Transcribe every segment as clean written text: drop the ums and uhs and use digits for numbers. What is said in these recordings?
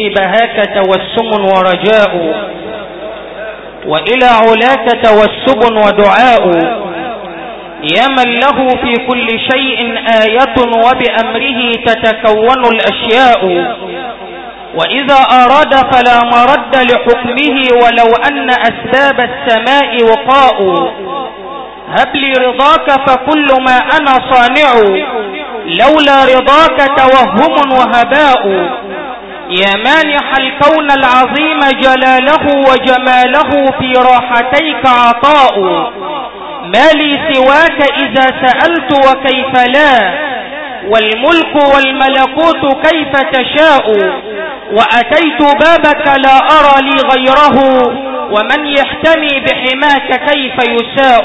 في بهاك توسم ورجاء، وإلى علاك توسب ودعاء، يا من له في كل شيء آية وبأمره تتكون الأشياء، وإذا أراد فلا مرد لحكمه ولو أن أسباب السماء وقاء. هب لي رضاك فكل ما أنا صانع، لولا رضاك توهم وهباء. يا مانح الكون العظيم جلاله وجماله في راحتيك عطاء. ما لي سواك إذا سألت وكيف لا، والملك والملكوت كيف تشاء. وأتيت بابك لا أرى لي غيره، ومن يحتمي بحماك كيف يساء.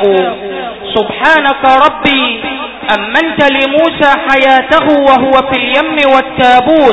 سبحانك ربي أمنت لموسى حياته وهو في اليم والتابوت،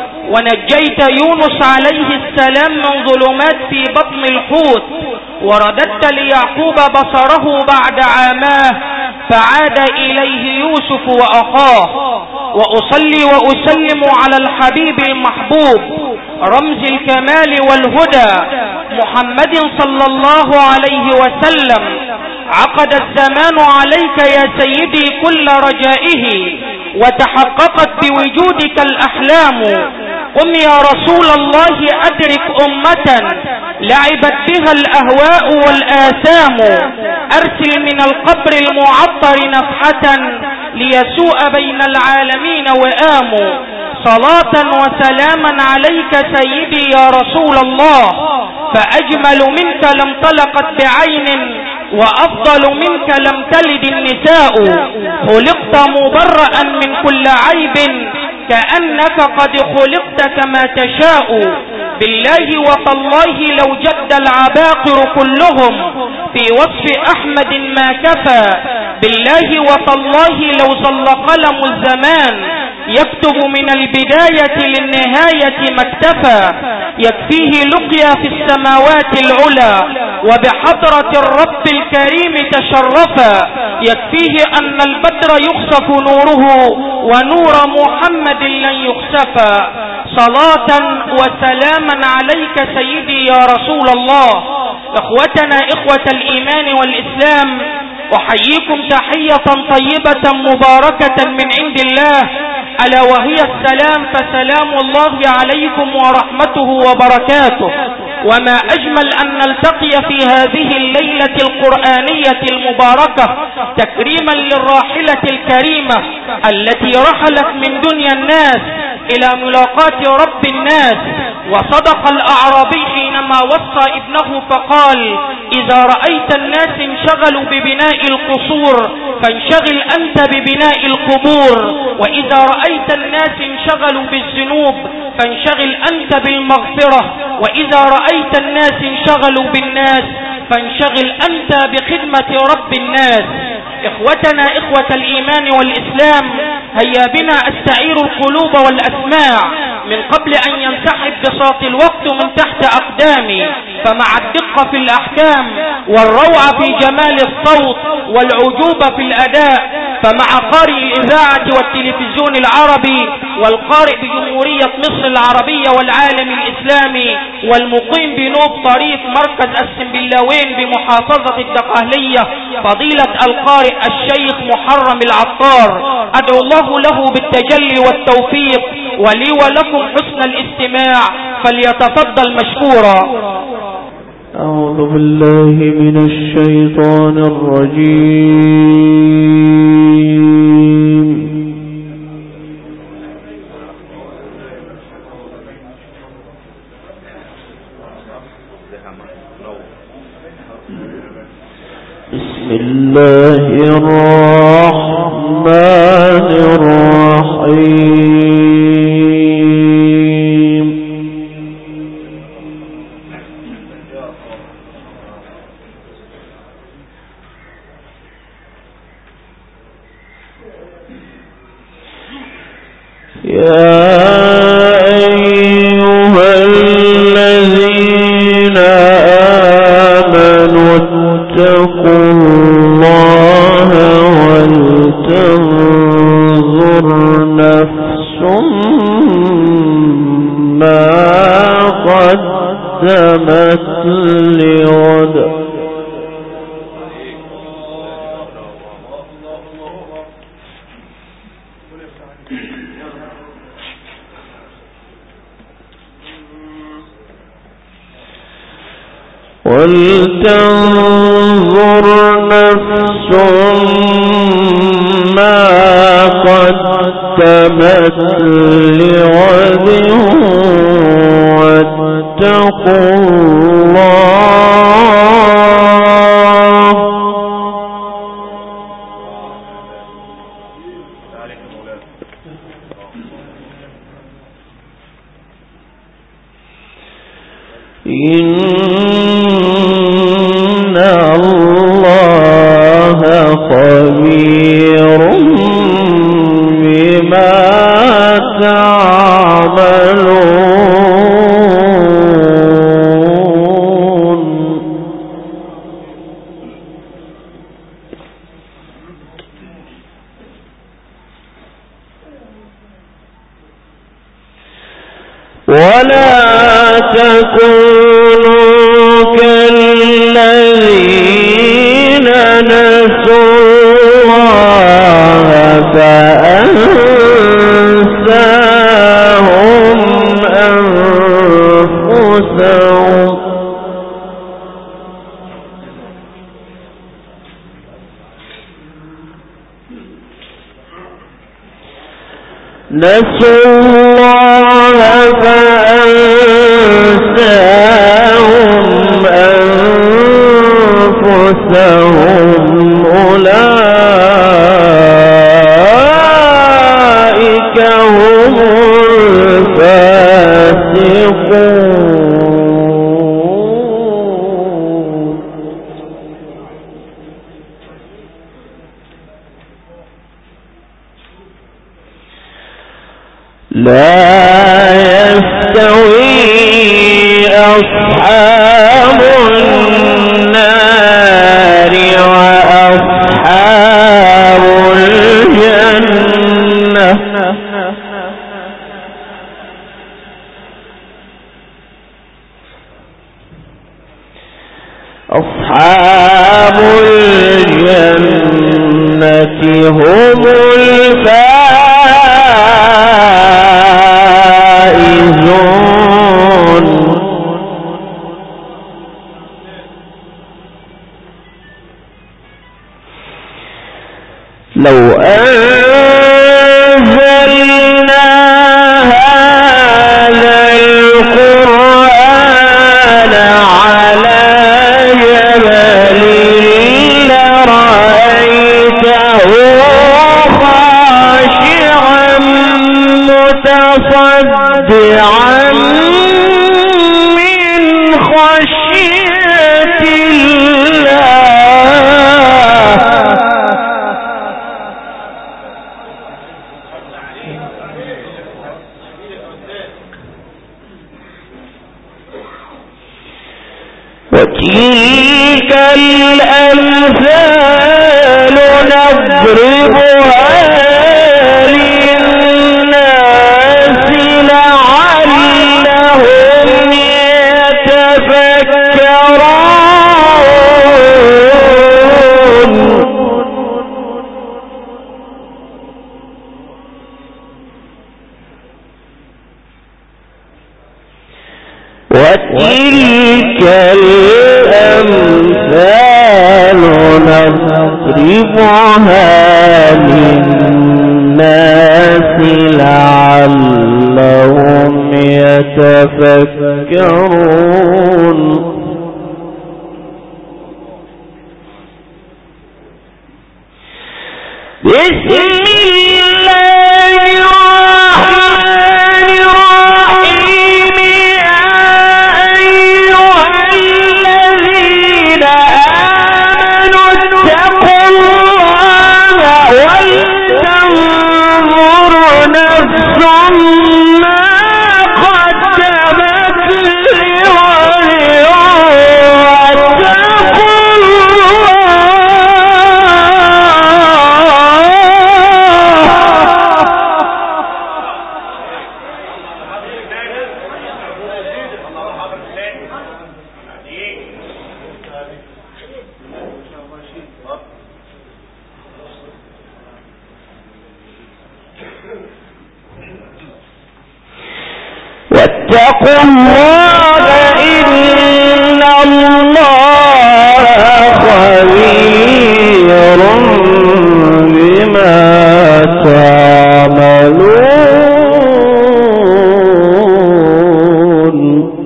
ونجيت يونس عليه السلام من ظلمات في بطن الحوت، ورددت ليعقوب بصره بعد عاماه، فعاد إليه يوسف وأخاه. وأصلي وأسلم على الحبيب المحبوب رمز الكمال والهدى محمد صلى الله عليه وسلم. عقد الزمان عليك يا سيدي كل رجائه، وتحققت بوجودك الأحلام. قم يا رسول الله أدرك أمة لعبت بها الأهواء والآثام. أرسل من القبر المعطر نفحة ليسوء بين العالمين وآم. صلاة وسلاما عليك سيدي يا رسول الله، فأجمل منك لم طلقت بعين، وأفضل منك لم تلد النساء. خلقت مبرأ من كل عيب، كأنك قد خلقت كما تشاء. بالله وتالله لو جد العباقر كلهم في وصف أحمد ما كفى. بالله وتالله لو ظل قلم الزمان يكتب من البداية للنهاية ما اكتفى. يكفيه لقيا في السماوات العلى، وبحضرة الرب الكريم تشرفا. يكفيه أن البدر يخسف نوره، ونور محمد لن يخسفا. صلاة وسلاما عليك سيدي يا رسول الله. إخوتنا إخوة الإيمان والإسلام، أحييكم تحية طيبة مباركة من عند الله، ألا وهي السلام. فسلام الله عليكم ورحمته وبركاته. وما أجمل أن نلتقي في هذه الليلة القرآنية المباركة تكريما للراحلة الكريمة التي رحلت من دنيا الناس إلى ملاقاة رب الناس. وصدق الأعرابي حينما وصى ابنه فقال: إذا رأيت الناس انشغلوا ببناء القصور فانشغل أنت ببناء القبور، وإذا رأيت الناس انشغلوا بالذنوب فانشغل أنت بالمغفرة، وإذا رأيت الناس انشغلوا بالناس فانشغل أنت بخدمة رب الناس. إخوتنا إخوة الإيمان والإسلام، هيا بنا أستعير القلوب والأسماع من قبل أن ينسحب بساط الوقت من تحت أقدامي. فمع الدقة في الأحكام والروعة في جمال الصوت والعجوبة في الأداء، فمع قارئ الإذاعة والتلفزيون العربي والقارئ بجمهورية مصر العربية والعالم الإسلامي والمقيم بنوب طريق مركز السنبلاوين بمحافظة الدقهلية، فضيلة القارئ الشيخ محرم العطار، أدعو الله له بالتجلي والتوفيق، ولي ولكم حسن الاستماع، فليتفضل مشكورا. أعوذ بالله من الشيطان الرجيم. بسم الله الرحمن الرحيم. يا أيها الذين آمنوا اتقوا الله ولتنظر قدمت لغد. ولتنظر نفس ما قدمت لغد واتقوا الله إن الله خبير بما تعملون. ولا تكونوا كالذين نسوا الله فأنساهم أنفسهم نسوا الله فأنساهم أنفسهم أولئك هم الفاسقون. لا يستوي أصحاب النار وأصحاب الجنة أصحاب الجنة هم الفائزون. لو أنزلنا هذا القرآن على جبل لرأيته خاشعا متصدعا من خشية الله. وتلك الأمثال نضربها للناس لعلهم يتفكرون. وتلك الأمثال نضربها للناس لعلهم يتفكرون. بسم الله الرحمن الرحيم. يا أيها الذين آمنوا اتقوا الله ولتنظر نفس ما قدمت لغد واتقوا الله واتقوا الله إن الله خبير بما تعملون.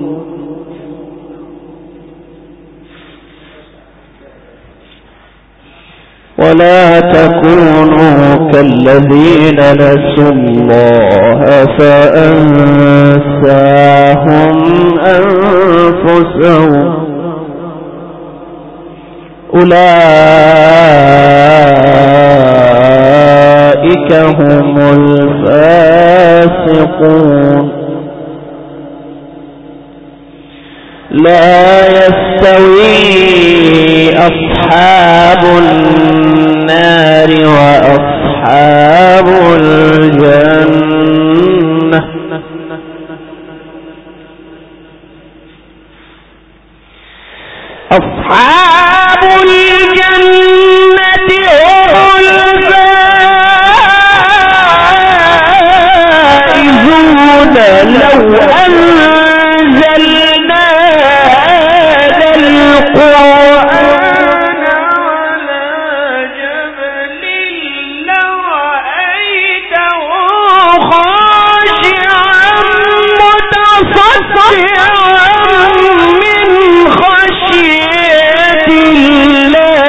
ولا تكونوا كالذين نسوا الله فأنساهم أنفسهم أولئك هم الفاسقون. لا يستوي أصحاب النار وأصحاب الجنة أصحاب الجنة هم الفائزون. لو أنزلنا هذا القرآن على جبل لرأيته خاشعا متصدعا من خشية الله.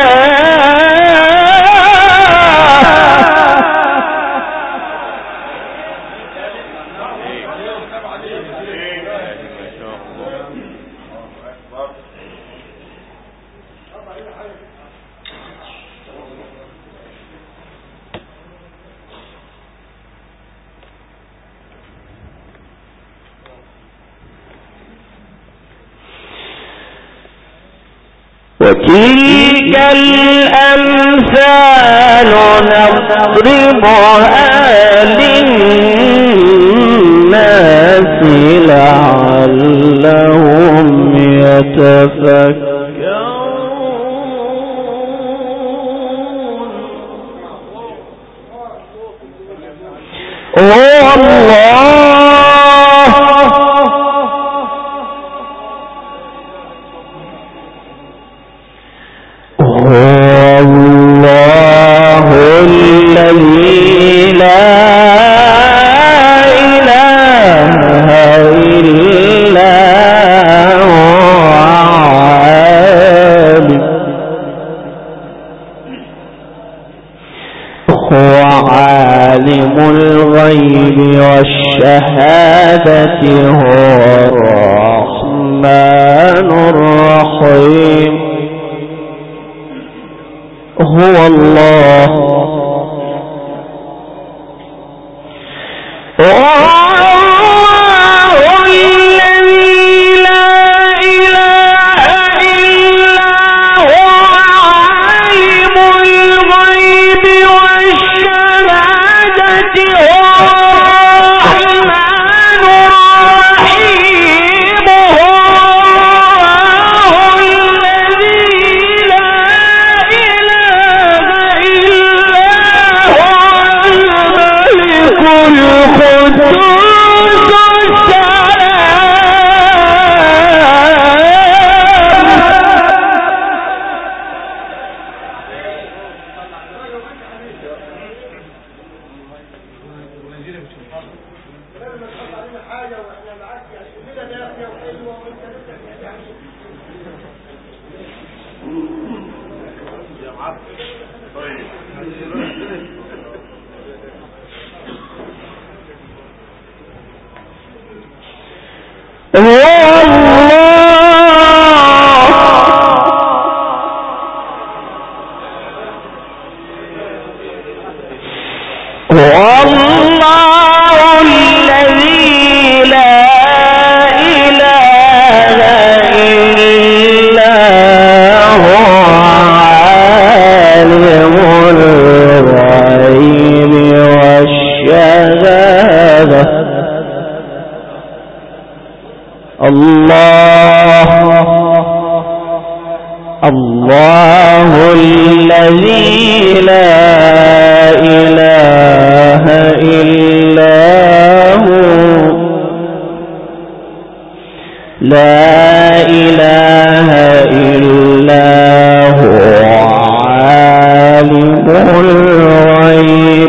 وتلك الأمثال نضربها للناس لعلهم يتفكرون. هو الله الذي لا إله إلا هو عالم الغيب والشهادة هو الرحمن الرحيم. هو الله الذي لا إله إلا هو عالم الغيب والشهادة هو الرحمن الرحيم. الله الله الذي لا إله إلا هو لا إله إلا هو عالم الغيب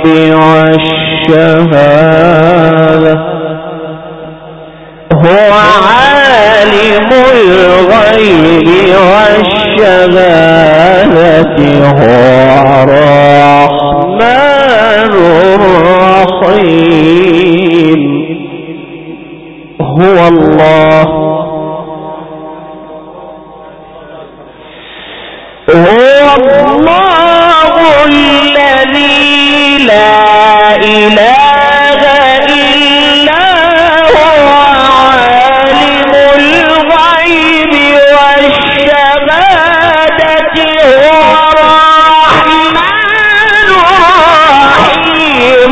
والشهادة هو عالم الغيب والشهادة هو الرحمن الرحيم هو الله الذي لا إله إلا هو عالم الغيب والشهادة هو الرحمن الرحيم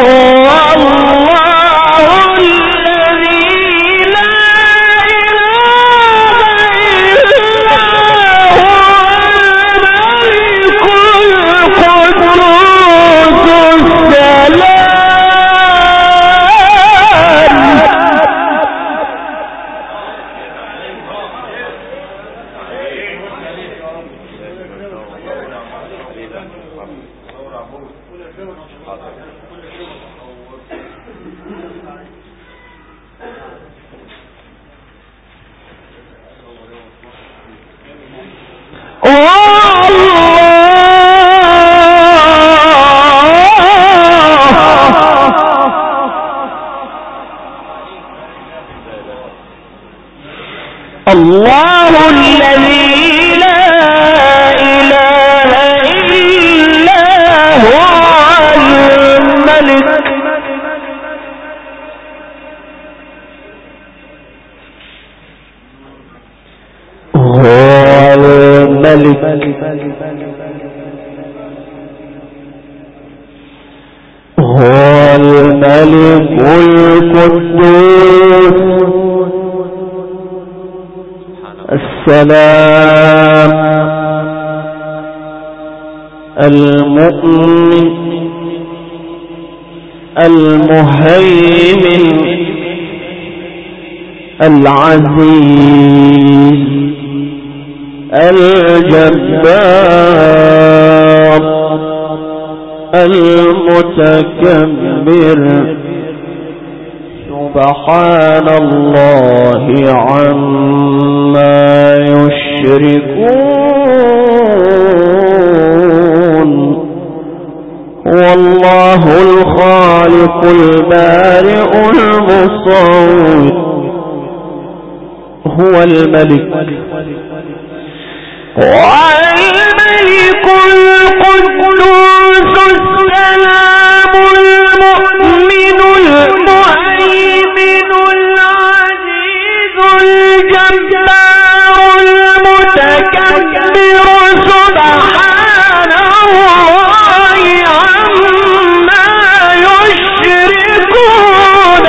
والله الذي لا الله الذي لا إله إلا هو الملك القدوس السلام المؤمن المهيمن العزيز الجبار المتكبر سبحان الله عما يشركون هو الله الخالق البارئ المصور هو الملك القدوس السلام المؤمن المهيمن العزيز الجبار المتكبر سبحان الله عما يشركون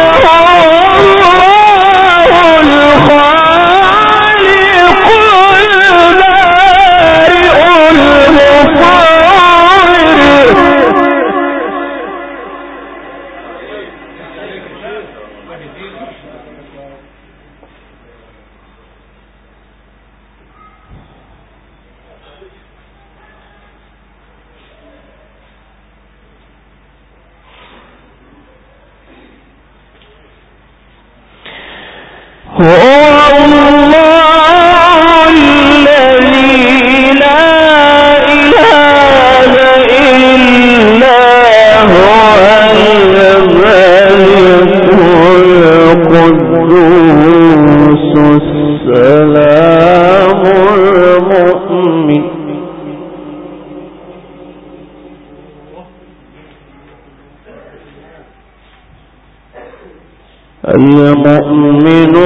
المؤمن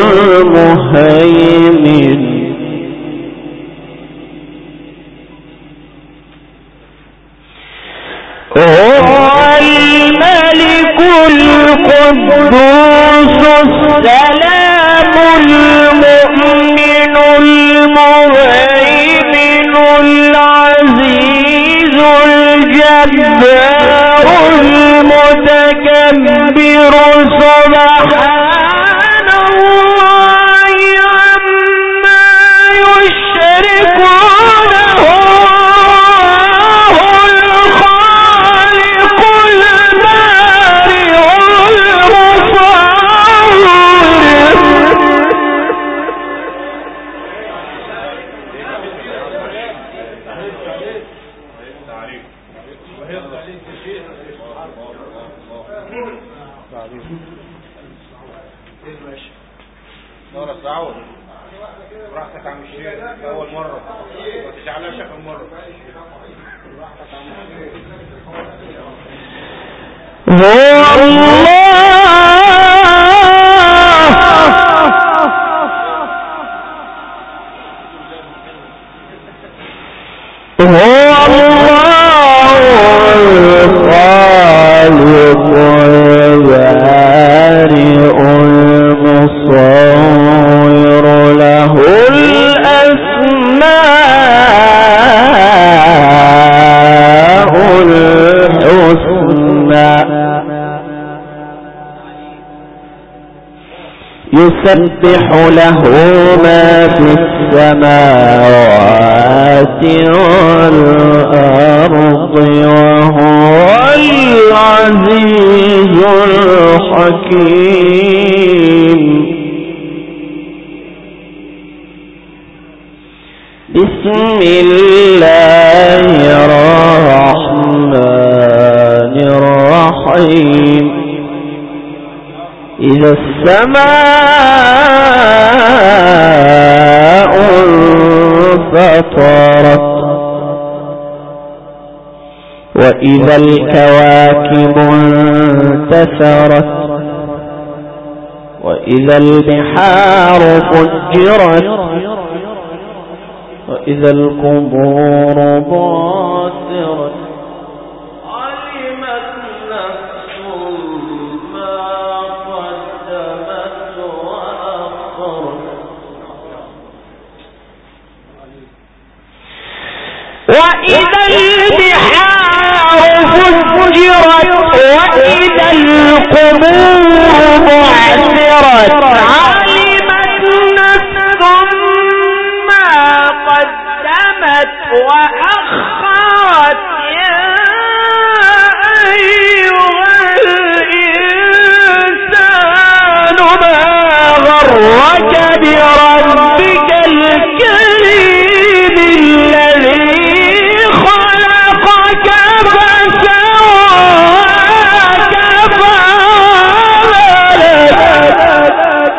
المهيمن هو الملك القدوس السلام المؤمن المهيمن العزيز الجبار المتكبر سبحان الله عما يشركون هو الخالق البارئ المصور. براحتك عم الشيخ اول مره ما تجعلهاش اخر مره. هو يسبح له ما في السماوات والأرض وهو العزيز الحكيم. بسم الله الرحمن الرحيم. إذا السماء انفطرت وإذا الكواكب انتثرت وإذا البحار فجرت وإذا القبور بعثرت وإذا البحار فجرت وإذا القبور بعثرت علمت نفس ما قدمت وأخرت يا أيها الإنسان ما غرك بربك الكريم الذي خلقك فسواك فعدلك.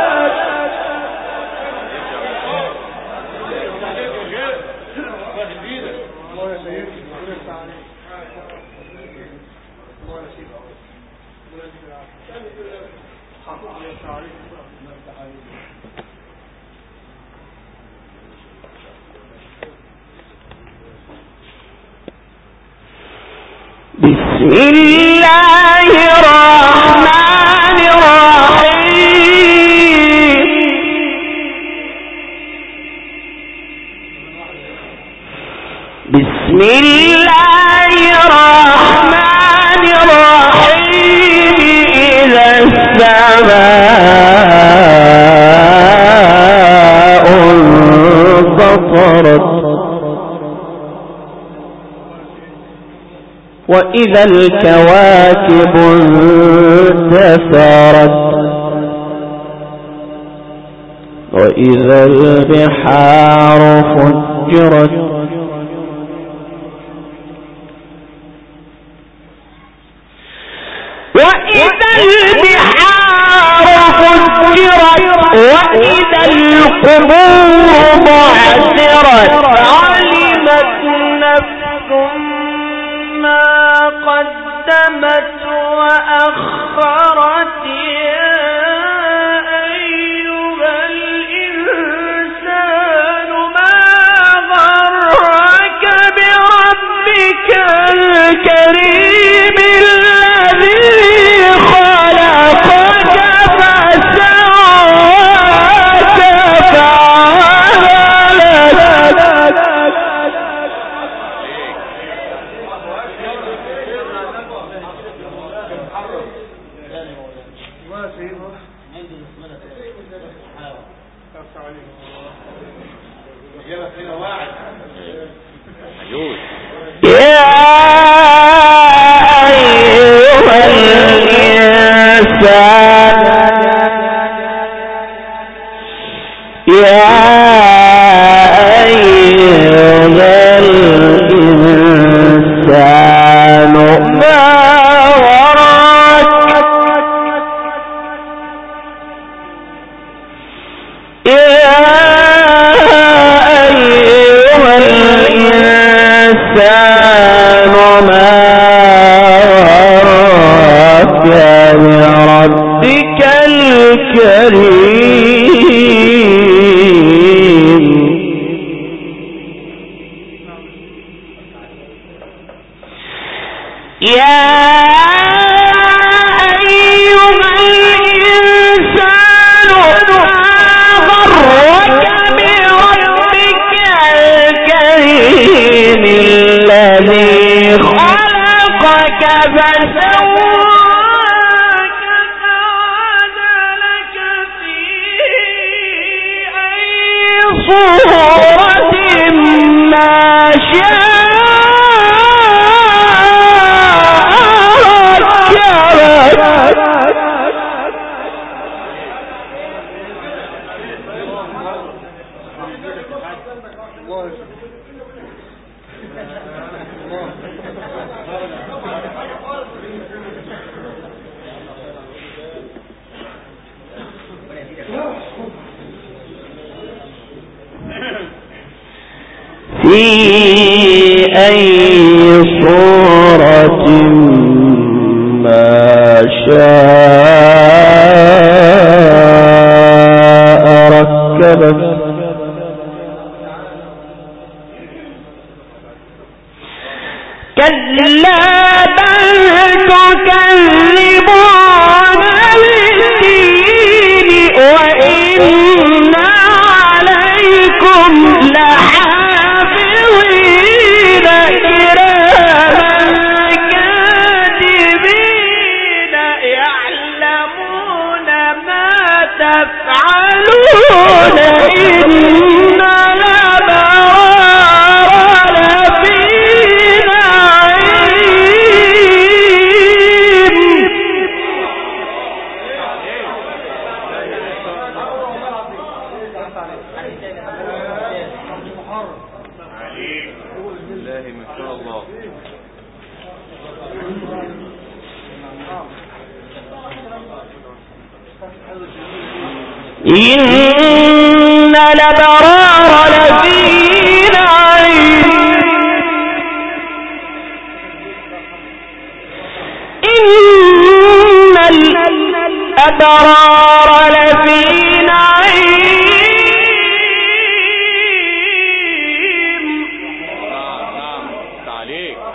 بسم الله الرحمن الرحيم. بسم الله الرحمن الرحيم. إذا السماء انفطرت وإذا الكواكب انتثرت وإذا البحار فجرت وإذا البحار فجرت وإذا القبور بعثرت علمت نفس ما قدمت وأخرت يا أيها الإنسان ما غرك بربك الكريم الذي خلقك فسواك إن الأبرار لفي نعيم إن الأبرار لفي نعيم تعليق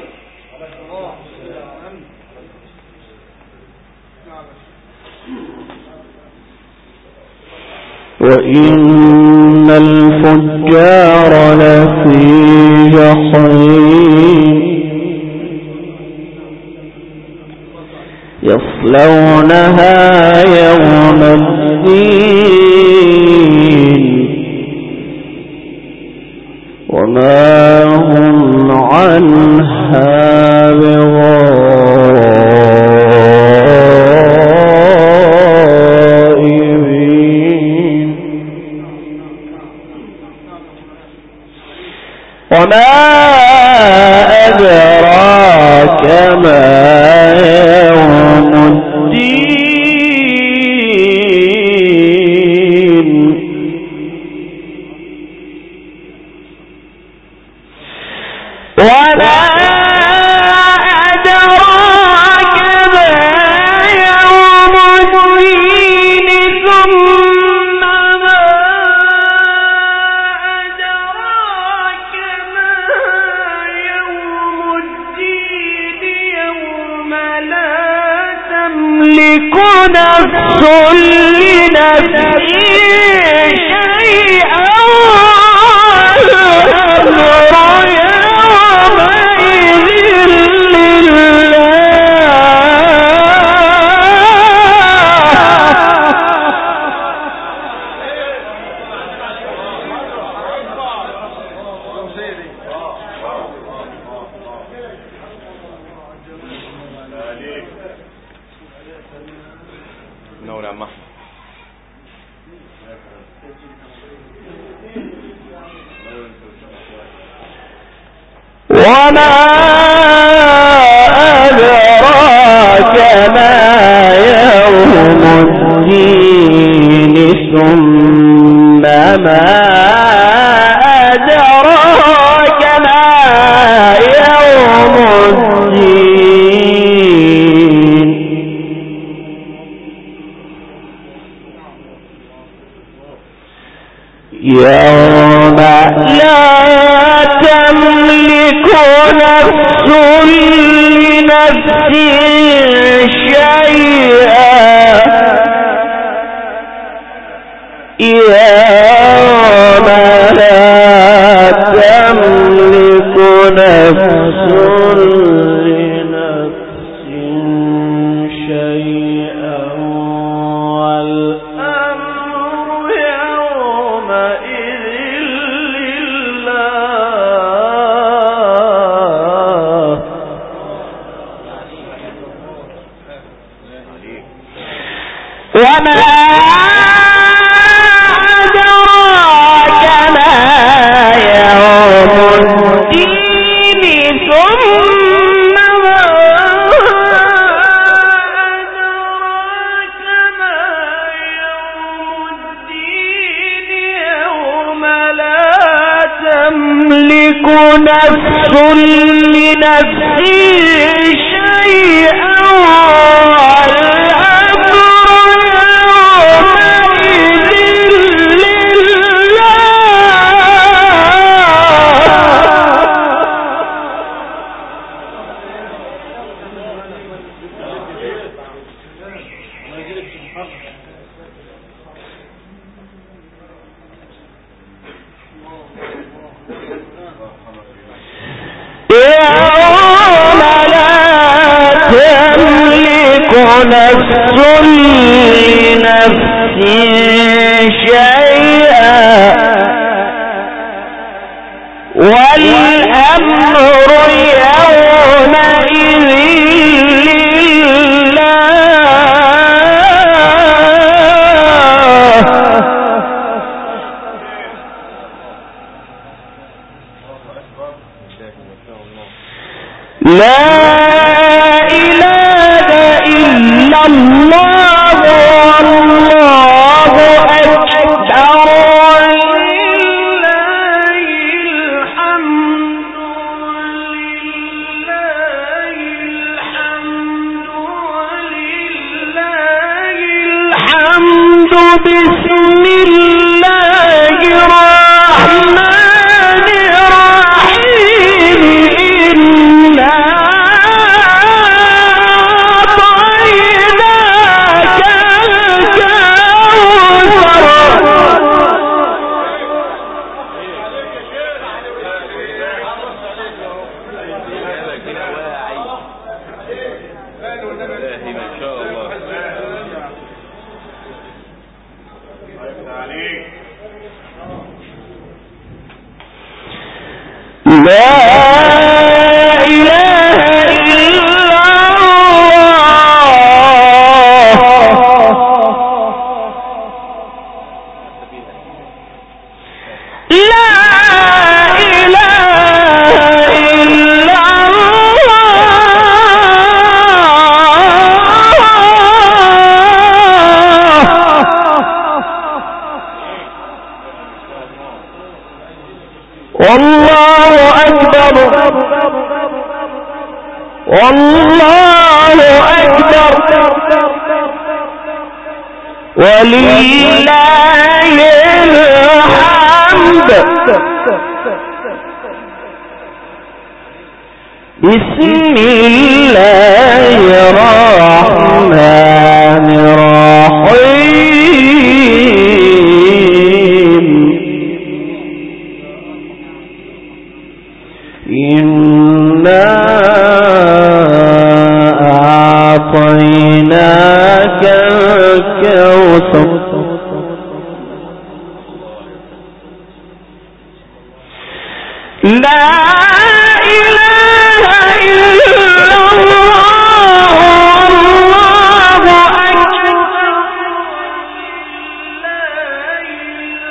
وإن الفجار لفي جحيم يصلونها يوم الدين وما هم عنها بغائبين وما أدراك ما يوم الدين وما أدراك ما يوم الدين ثم ما أدراك ما يوم الدين يوم وما أدراك ما يوم الدين ثم ما أدراك ما يوم الدين يوم لا تملك نفس لنفس شيئا يوم لا تملك نفس لنفس شيئا والأمر يومئذ لله وما نفس لنفس شيئا والأمر يومئذ لله يوم لا تملك نفس لنفس شيئا والأمر يومئذ لله لا إله إلا الله والله أكبر ولله الحمد ولله الحمد ولله الحمد بسم الله الرحمن الرحيم لا إله إلا الله لا إله إلا والله أكبر والله أكبر ولله الحمد بسم الله الرحمن الرحيم إنا أعطيناك الكوثر لا إله إلا الله والله أكبر لا إله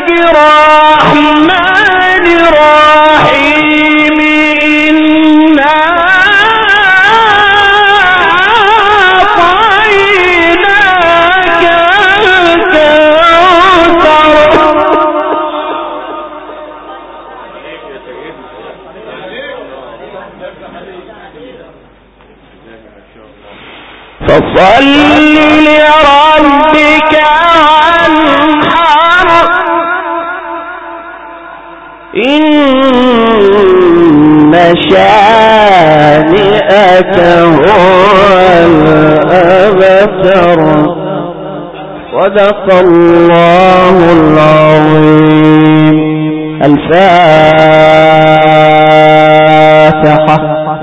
الرحمن الرحيم إنا أعطيناك الكوثر فصل لربك وانحر إن شانئك هو الأبتر صدق الله العظيم. الفاتحة.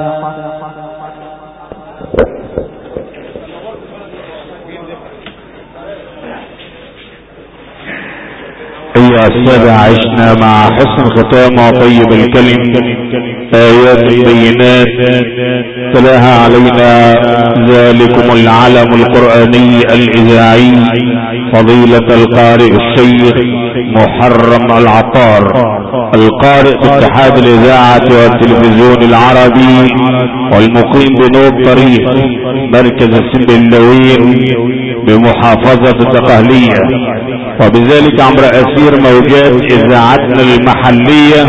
أيها السادة، عشنا مع حسن ختام وطيب الكلم آيات بينات تلاها علينا ذلكم العلم القرآني الإذاعي فضيلة القارئ الشيخ محرم العطار، القارئ باتحاد الإذاعة والتلفزيون العربي والمقيم بنوب طريق مركز السنبلاوين بمحافظة الدقهلية، وبذلك عبر أسير موجات إذاعتنا المحلية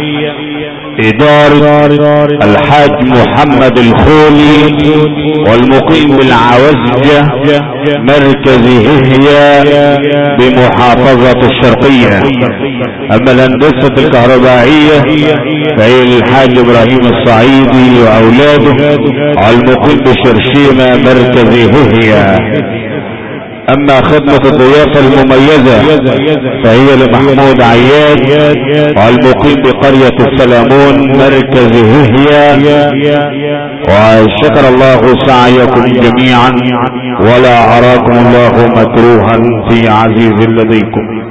إدارة الحاج محمد الخولي والمقيم بالعوزجة مركز هي بمحافظة الشرقية. أما الهندسة الكهربائية فهي للحاج إبراهيم الصعيدي وأولاده والمقيم بشرشيمة مركز هي. أما خدمة الضيافة المميزة فهي لمحمود عياد والمقيم بقرية السلامون مركز هي. وشكر الله سعيكم جميعا ولا أراكم الله مكروها في عزيز لديكم.